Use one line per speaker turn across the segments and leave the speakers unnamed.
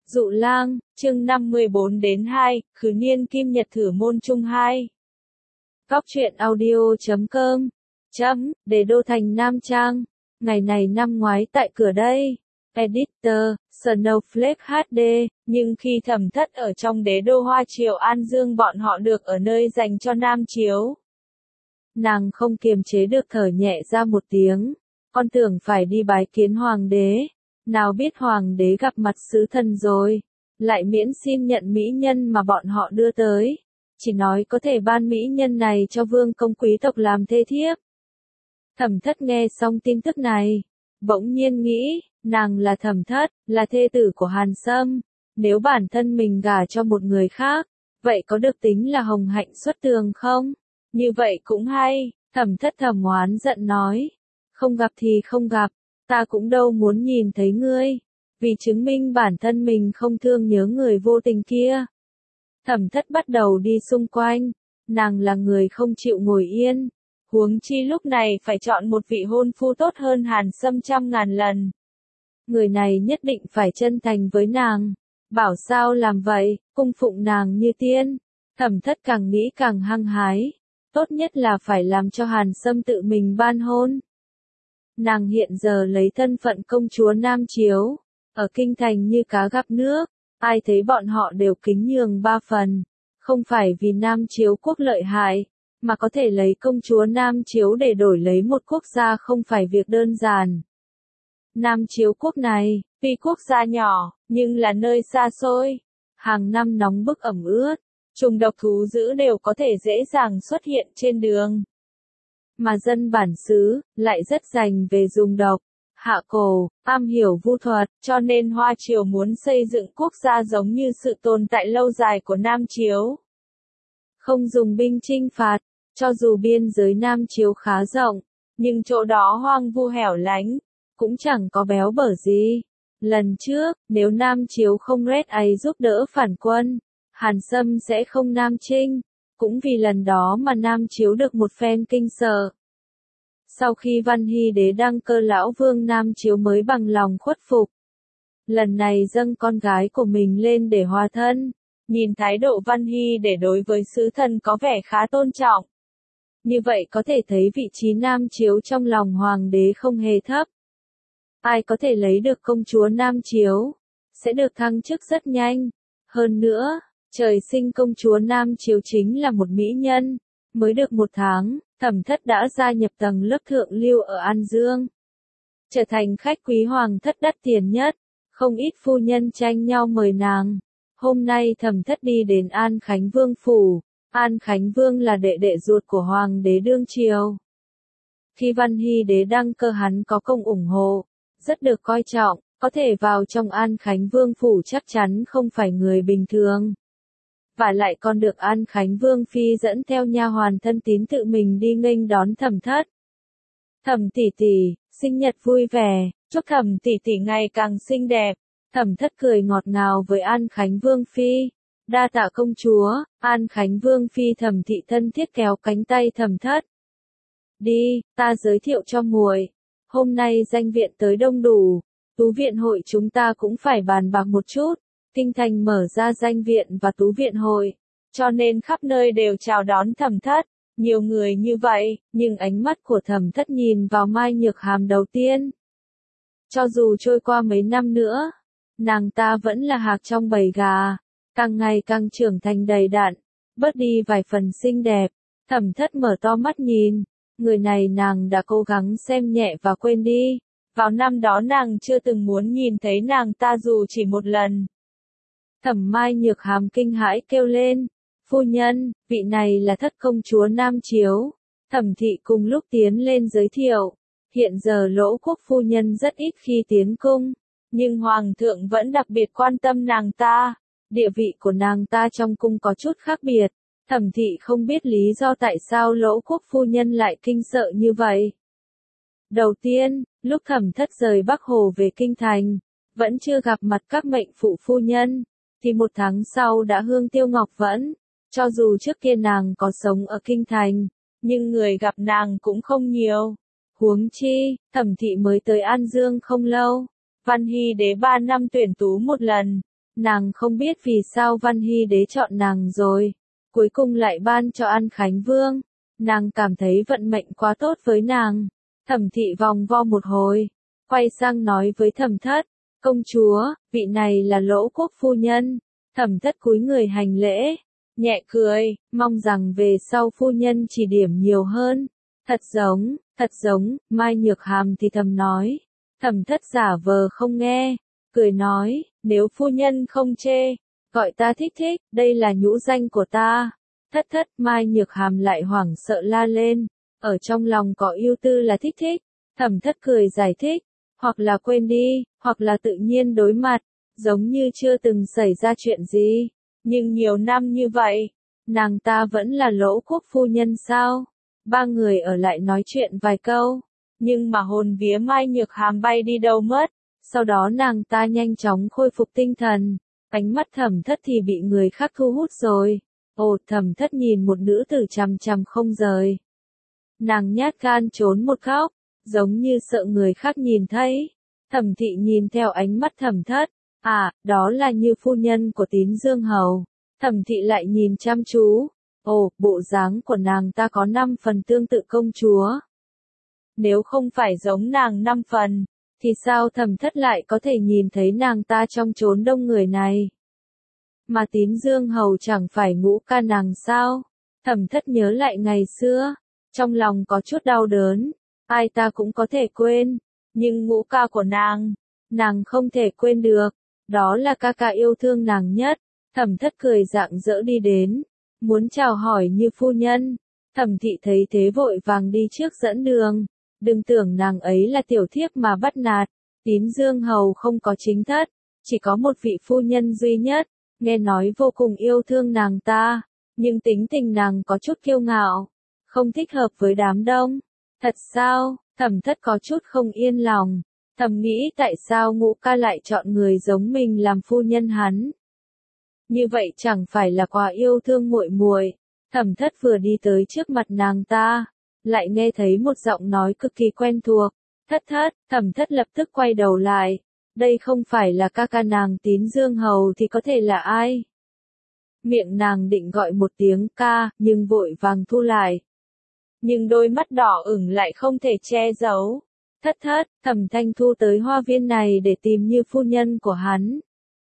Dụ lang, chương 514-2, Khứ niên kim nhật thử môn chung 2. Góc truyện audio.com Đế đô thành Nam Trang. Ngày này năm ngoái tại cửa đây. Editor, Snowflake HD, nhưng khi Thẩm Thất ở trong đế đô Hoa Triều An Dương bọn họ được ở nơi dành cho nam chiếu. Nàng không kiềm chế được thở nhẹ ra một tiếng, con tưởng phải đi bái kiến hoàng đế. Nào biết hoàng đế gặp mặt sứ thần rồi, lại miễn xin nhận mỹ nhân mà bọn họ đưa tới, chỉ nói có thể ban mỹ nhân này cho vương công quý tộc làm thê thiếp. Thẩm Thất nghe xong tin tức này, bỗng nhiên nghĩ, nàng là Thẩm Thất, là thê tử của Hàn Sâm, nếu bản thân mình gả cho một người khác, vậy có được tính là hồng hạnh xuất tường không? Như vậy cũng hay. Thẩm Thất thầm oán giận nói, không gặp thì không gặp. Ta cũng đâu muốn nhìn thấy ngươi, vì chứng minh bản thân mình không thương nhớ người vô tình kia. Thẩm Thất bắt đầu đi xung quanh, nàng là người không chịu ngồi yên, huống chi lúc này phải chọn một vị hôn phu tốt hơn Hàn Sâm 100.000 lần. Người này nhất định phải chân thành với nàng, bảo sao làm vậy, cung phụng nàng như tiên. Thẩm Thất càng nghĩ càng hăng hái, tốt nhất là phải làm cho Hàn Sâm tự mình ban hôn. Nàng hiện giờ lấy thân phận công chúa Nam Chiếu, ở kinh thành như cá gặp nước, ai thấy bọn họ đều kính nhường 3 phần, không phải vì Nam Chiếu quốc lợi hại, mà có thể lấy công chúa Nam Chiếu để đổi lấy một quốc gia không phải việc đơn giản. Nam Chiếu quốc này, tuy quốc gia nhỏ, nhưng là nơi xa xôi, hàng năm nóng bức ẩm ướt, trùng độc thú dữ đều có thể dễ dàng xuất hiện trên đường. Mà dân bản xứ, lại rất dành về dùng độc, hạ cổ, am hiểu vu thuật, cho nên Hoa Triều muốn xây dựng quốc gia giống như sự tồn tại lâu dài của Nam Chiếu. Không dùng binh chinh phạt, cho dù biên giới Nam Chiếu khá rộng, nhưng chỗ đó hoang vu hẻo lánh, cũng chẳng có béo bở gì. Lần trước, nếu Nam Chiếu không Red ấy giúp đỡ phản quân, Hàn Sâm sẽ không Nam Chinh. Cũng vì lần đó mà Nam Chiếu được một phen kinh sợ. Sau khi Văn Hy đế đăng cơ lão vương Nam Chiếu mới bằng lòng khuất phục. Lần này dâng con gái của mình lên để hòa thân. Nhìn thái độ Văn Hy đế đối với sứ thần có vẻ khá tôn trọng. Như vậy có thể thấy vị trí Nam Chiếu trong lòng hoàng đế không hề thấp. Ai có thể lấy được công chúa Nam Chiếu, sẽ được thăng chức rất nhanh. Hơn nữa, trời sinh công chúa Nam Chiếu chính là một mỹ nhân, mới được 1 tháng, Thẩm Thất đã gia nhập tầng lớp thượng lưu ở An Dương. Trở thành khách quý hoàng thất đắt tiền nhất, không ít phu nhân tranh nhau mời nàng. Hôm nay Thẩm Thất đi đến An Khánh Vương phủ, An Khánh Vương là đệ đệ ruột của hoàng đế đương triều. Khi Văn Hy đế đăng cơ hắn có công ủng hộ, rất được coi trọng, có thể vào trong An Khánh Vương phủ chắc chắn không phải người bình thường. Và lại còn được An Khánh Vương phi dẫn theo nha hoàn thân tín tự mình đi nghênh đón Thẩm Thất. Thẩm tỷ tỷ, sinh nhật vui vẻ, chúc Thẩm tỷ tỷ ngày càng xinh đẹp. Thẩm Thất cười ngọt ngào với An Khánh Vương phi. Đa tạ công chúa. An Khánh Vương phi Thẩm thị thân thiết kéo cánh tay Thẩm Thất. Đi, ta giới thiệu cho muội. Hôm nay danh viện tới đông đủ, tú viện hội chúng ta cũng phải bàn bạc một chút. Kinh thành mở ra danh viện và tú viện hội, cho nên khắp nơi đều chào đón Thẩm Thất. Nhiều người như vậy, nhưng ánh mắt của Thẩm Thất nhìn vào Mai Nhược Hàm đầu tiên. Cho dù trôi qua mấy năm nữa, nàng ta vẫn là hạc trong bầy gà, càng ngày càng trưởng thành đầy đặn, bớt đi vài phần xinh đẹp. Thẩm Thất mở to mắt nhìn, người này nàng đã cố gắng xem nhẹ và quên đi. Vào năm đó nàng chưa từng muốn nhìn thấy nàng ta dù chỉ một lần. Thẩm Mai Nhược Hàm kinh hãi kêu lên, phu nhân, vị này là thất công chúa Nam Chiếu. Thẩm thị cùng lúc tiến lên giới thiệu, hiện giờ Lỗ quốc phu nhân rất ít khi tiến cung, nhưng hoàng thượng vẫn đặc biệt quan tâm nàng ta, địa vị của nàng ta trong cung có chút khác biệt. Thẩm thị không biết lý do tại sao Lỗ quốc phu nhân lại kinh sợ như vậy. Đầu tiên, lúc Thẩm Thất rời Bắc Hồ về kinh thành, vẫn chưa gặp mặt các mệnh phụ phu nhân, thì 1 tháng sau đã hương tiêu ngọc vẫn. Cho dù trước kia nàng có sống ở kinh thành, nhưng người gặp nàng cũng không nhiều. Huống chi, Thẩm thị mới tới An Dương không lâu. Văn Hy đế 3 năm tuyển tú một lần, Nàng không biết vì sao Văn Hy đế chọn nàng rồi, cuối cùng lại ban cho An Khánh Vương. Nàng cảm thấy vận mệnh quá tốt với nàng. Thẩm thị vòng vo một hồi, quay sang nói với Thẩm Thất, công chúa, vị này là Lỗ quốc phu nhân. Thẩm Thất cúi người hành lễ, nhẹ cười, mong rằng về sau phu nhân chỉ điểm nhiều hơn. Thật giống, Mai Nhược Hàm thì thầm nói. Thẩm Thất giả vờ không nghe, cười nói, nếu phu nhân không chê, gọi ta Thích Thích, đây là nhũ danh của ta. Thất, Mai Nhược Hàm lại hoảng sợ la lên, ở trong lòng có yêu tư là Thích Thích. Thẩm Thất cười giải thích, hoặc là quên đi, hoặc là tự nhiên đối mặt, giống như chưa từng xảy ra chuyện gì. Nhưng nhiều năm như vậy, nàng ta vẫn là Lỗ quốc phu nhân sao? Ba người ở lại nói chuyện vài câu, nhưng mà hồn vía Mai Nhược Hàm bay đi đâu mất. Sau đó nàng ta nhanh chóng khôi phục tinh thần, ánh mắt Thẩm Thất thì bị người khác thu hút rồi. Ồ, Thẩm Thất nhìn một nữ tử chằm chằm không rời. Nàng nhát gan trốn một góc, giống như sợ người khác nhìn thấy. Thẩm thị nhìn theo ánh mắt Thẩm Thất, đó là Như phu nhân của Tín Dương Hầu. Thẩm thị lại nhìn chăm chú. Ồ, bộ dáng của nàng ta có 5 phần tương tự công chúa. Nếu không phải giống nàng 5 phần, thì sao Thẩm Thất lại có thể nhìn thấy nàng ta trong chốn đông người này? Mà Tín Dương Hầu chẳng phải ngũ ca nàng sao? Thẩm Thất nhớ lại ngày xưa, trong lòng có chút đau đớn, ai ta cũng có thể quên, nhưng ngũ ca của nàng không thể quên được, đó là ca ca yêu thương nàng nhất. Thẩm Thất cười rạng rỡ đi đến, muốn chào hỏi Như phu nhân. Thẩm thị thấy thế vội vàng đi trước dẫn đường, đừng tưởng nàng ấy là tiểu thiếp mà bắt nạt. Tín Dương Hầu không có chính thất, chỉ có một vị phu nhân duy nhất, nghe nói vô cùng yêu thương nàng ta, nhưng tính tình nàng có chút kiêu ngạo, không thích hợp với đám đông. Thật sao? Thẩm Thất có chút không yên lòng, thầm nghĩ tại sao ngũ ca lại chọn người giống mình làm phu nhân hắn. Như vậy chẳng phải là quá yêu thương muội muội. Thẩm Thất vừa đi tới trước mặt nàng ta, lại nghe thấy một giọng nói cực kỳ quen thuộc. Thất, Thẩm Thất lập tức quay đầu lại. Đây không phải là ca ca nàng Tín Dương Hầu thì có thể là ai? Miệng nàng định gọi một tiếng ca, nhưng vội vàng thu lại. Nhưng đôi mắt đỏ ửng lại không thể che giấu. Thất, Thẩm Thanh Thu tới hoa viên này để tìm Như phu nhân của hắn.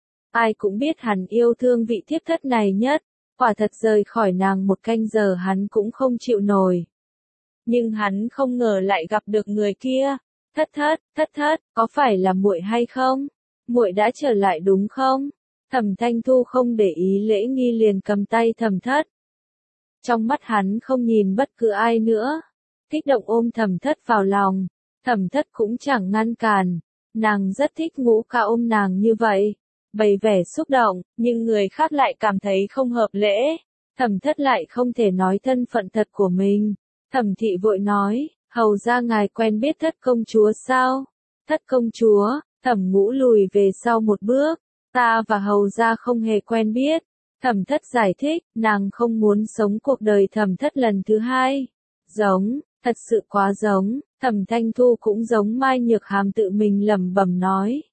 Ai cũng biết hắn yêu thương vị thiếp thất này nhất, quả thật rời khỏi nàng một canh giờ hắn cũng không chịu nổi. Nhưng hắn không ngờ lại gặp được người kia. Thất, có phải là muội hay không? Muội đã trở lại đúng không? Thẩm Thanh Thu không để ý lễ nghi liền cầm tay Thẩm Thất. Trong mắt hắn không nhìn bất cứ ai nữa, kích động ôm Thẩm Thất vào lòng. Thẩm Thất cũng chẳng ngăn cản, nàng rất thích ngũ ca ôm nàng như vậy, bày vẻ xúc động, nhưng người khác lại cảm thấy không hợp lễ. Thẩm Thất lại không thể nói thân phận thật của mình. Thẩm thị vội nói, hầu ra ngài quen biết Thất công chúa sao? Thất công chúa? Thẩm Ngũ lùi về sau một bước, ta và hầu ra không hề quen biết. Thẩm Thất giải thích, nàng không muốn sống cuộc đời Thẩm Thất lần thứ hai. Giống, thật sự quá giống. Thẩm Thanh Thu cũng giống Mai Nhược Hàm tự mình lẩm bẩm nói.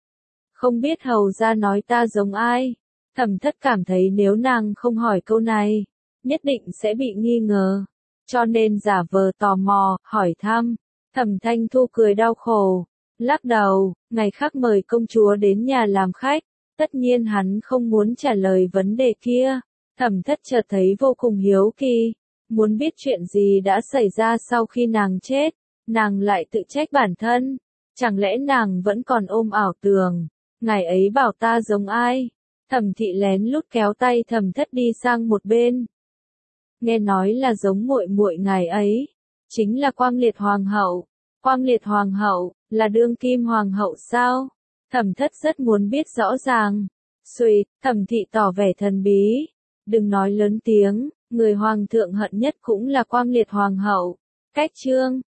Không biết hầu ra nói ta giống ai? Thẩm Thất cảm thấy nếu nàng không hỏi câu này, nhất định sẽ bị nghi ngờ, cho nên giả vờ tò mò, hỏi thăm. Thẩm Thanh Thu cười đau khổ, lắc đầu, ngày khác mời công chúa đến nhà làm khách, tất nhiên hắn không muốn trả lời vấn đề kia. Thẩm Thất chợt thấy vô cùng hiếu kỳ, muốn biết chuyện gì đã xảy ra sau khi nàng chết. Nàng lại tự trách bản thân, chẳng lẽ nàng vẫn còn ôm ảo tưởng, ngài ấy bảo ta giống ai? Thẩm thị lén lút kéo tay Thẩm Thất đi sang một bên. Nghe nói là giống muội muội ngài ấy, chính là Quang Liệt Hoàng hậu. Quang Liệt Hoàng hậu, là đương kim hoàng hậu sao? Thẩm Thất rất muốn biết rõ ràng. Xuỵt, Thẩm thị tỏ vẻ thần bí. Đừng nói lớn tiếng, người hoàng thượng hận nhất cũng là Quang Liệt Hoàng hậu. Cách chương